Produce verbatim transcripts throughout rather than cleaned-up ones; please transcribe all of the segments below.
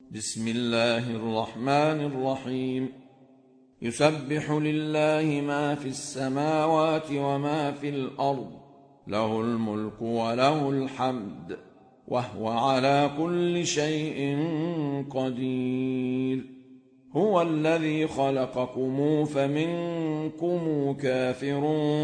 بسم الله الرحمن الرحيم. يسبح لله ما في السماوات وما في الأرض، له الملك وله الحمد، وهو على كل شيء قدير. هو الذي خلقكم فمنكم كافر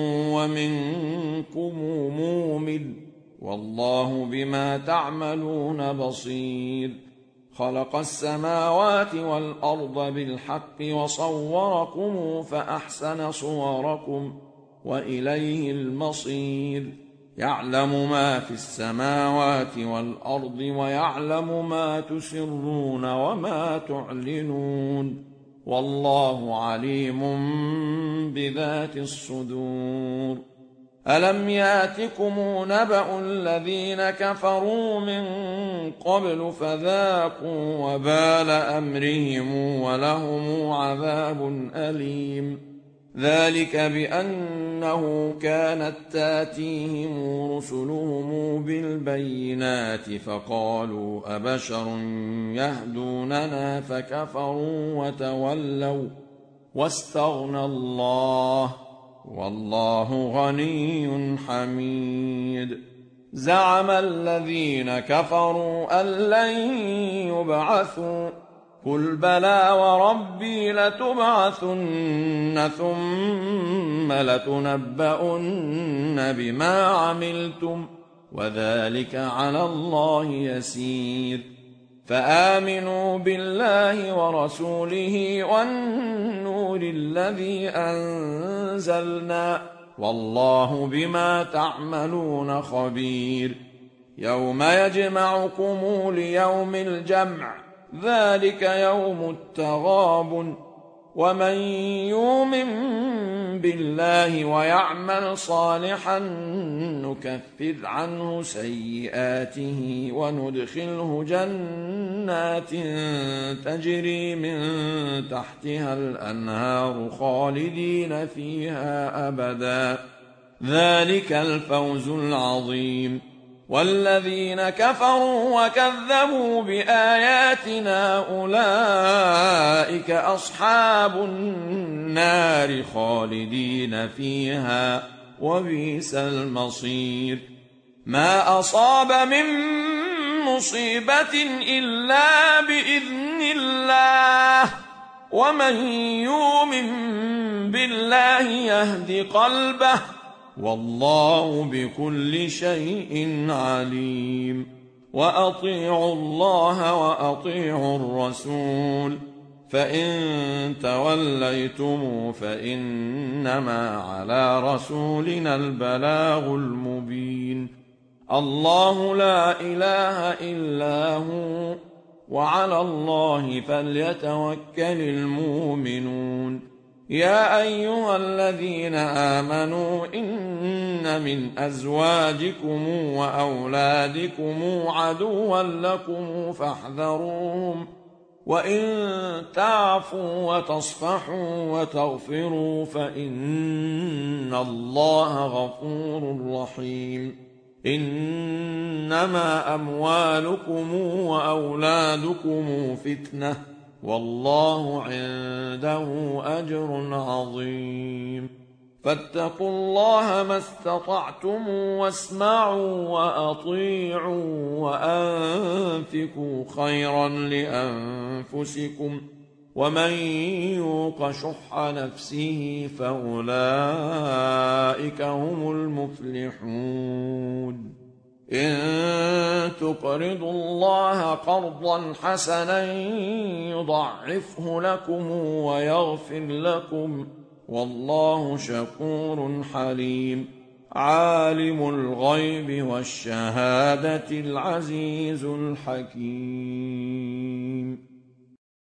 ومنكم مؤمن، والله بما تعملون بصير. خلق السماوات والأرض بالحق وصوركم فأحسن صوركم وإليه المصير. يعلم ما في السماوات والأرض ويعلم ما تسرون وما تعلنون، والله عليم بذات الصدور. ألم ياتكم نبأ الذين كفروا من قبل فذاقوا وبال أمرهم ولهم عذاب أليم. ذلك بأنه كانت تاتيهم رسلهم بالبينات فقالوا أبشر يهدوننا فكفروا وتولوا واستغنى الله، والله غني حميد. زعم الذين كفروا أن لن يبعثوا، قل بلى وربي لتبعثن ثم لتنبؤن بما عملتم، وذلك على الله يسير. فآمنوا بالله ورسوله والنور الذي أنزلنا، والله بما تعملون خبير. يوم يجمعكم ليوم الجمع، ذلك يوم التغابن. ومن يؤمن بالله ويعمل صالحا نكفر عنه سيئاته وندخله جنات تجري من تحتها الأنهار خالدين فيها أبدا، ذلك الفوز العظيم. والذين كفروا وكذبوا بآياتنا أولئك أصحاب النار خالدين فيها، وبئس المصير. ما أصاب من مصيبة إلا بإذن الله، ومن يؤمن بالله يهد قلبه، والله بكل شيء عليم. وأطيعوا الله وأطيعوا الرسول، فإن توليتم فإنما على رسولنا البلاغ المبين. الله لا إله إلا هو، وعلى الله فليتوكل المؤمنون. يا أيها الذين آمنوا إن من أزواجكم وأولادكم عدوا لكم فاحذروهم، وإن تعفوا وتصفحوا وتغفروا فإن الله غفور رحيم. إنما أموالكم وأولادكم فتنة، والله عنده أجر عظيم. فاتقوا الله ما استطعتم واسمعوا وأطيعوا وأنفقوا خيرا لأنفسكم، ومن يوق شح نفسه فأولئك هم المفلحون. إن تقرضوا الله قرضا حسنا يضعفه لكم ويغفر لكم، والله شكور حليم. عالم الغيب والشهادة العزيز الحكيم.